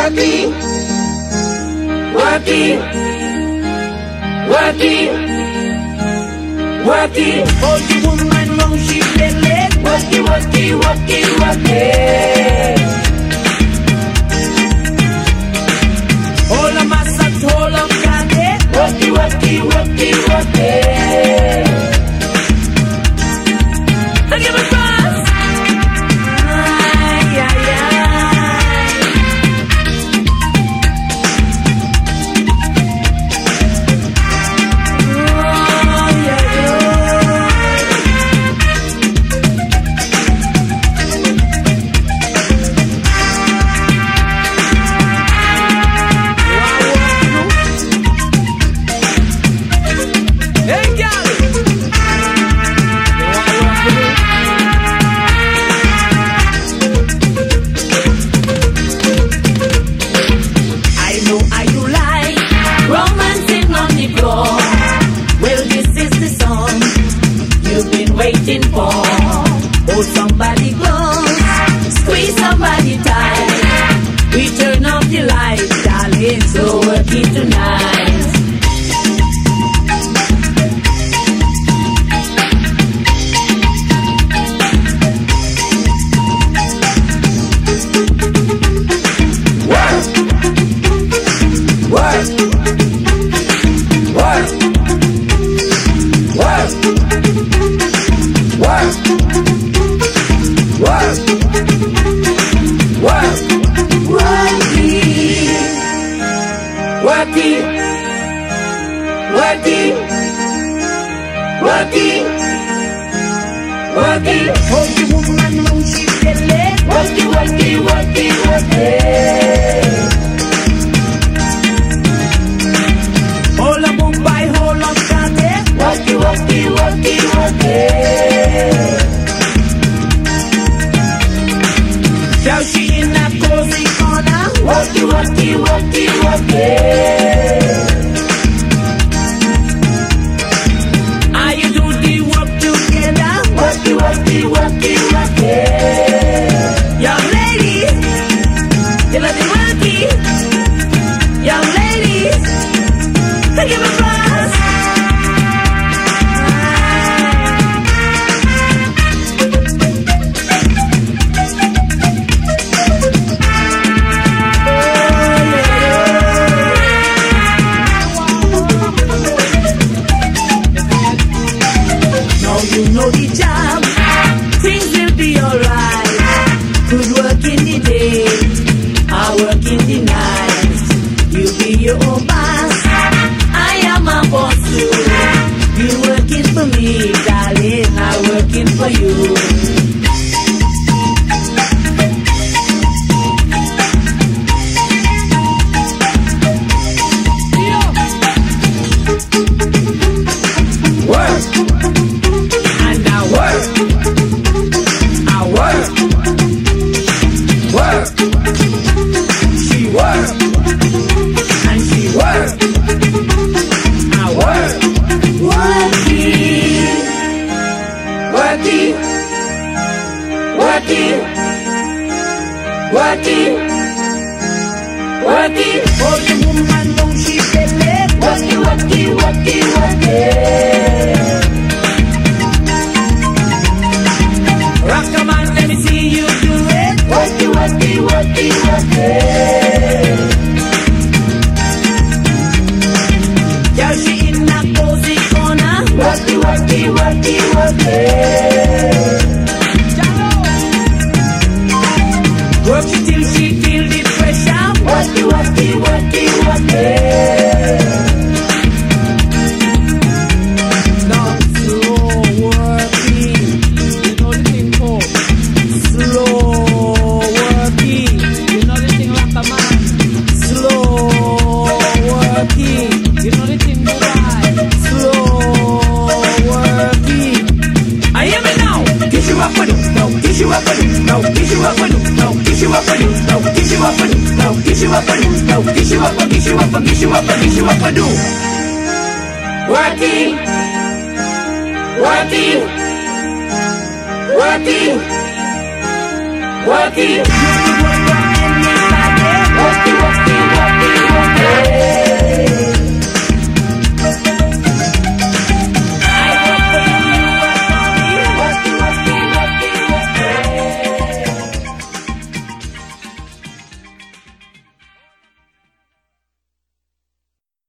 working, working, working, working. All the woman know she belly, Working, working, working, working. all the massa, all of that. Working, working, working, working. I give a cross. Ay, ay, ay. Oh, yeah, yeah. Hey, girl. I know how you like romancing on the floor. Well, this is the song you've been waiting for. Hold somebody close, squeeze somebody tight. We turn off the lights, darling, so work it tonight. Work, work, work, work, work, work, work, working, working, working, working, working. All the woman know she belly. Working, working, working, working. All the Mumbai, all of that. Working, working, working, working. Now she in that cozy corner. Working, working, working, working. How you do the work together? Working, working, working, working. Young ladies, you love the working. Young ladies, take it a pass. Now you know the job, things will be alright. Good work in the day, hard work in the night. You be your own boss, I am a boss too. You working for me, darling, I'm working for you. Work, And I work, I work, work. She work, and she work, I work. working, working, working, working, working. All the woman know she belly. Working, working, working, working. Rock a man, let me see you do it. Working, working, working, working. Girl, she in that cozy corner. Working, working, working, working. Work it till she feel the pressure. Working, working, working, working. Now slow working. You know the thing called slow working. You know the thing like a man. Slow working. You know the thing why. Slow working. I hear me now. Kiss you up for you, no, kiss you up for you, no, kiss you up for you, no, kiss you up for you, no, kiss you up for you, no, kiss you up for you, no, kiss you up for, kiss you up for, kiss you up for, kiss you up for, do. Working, working, working, working.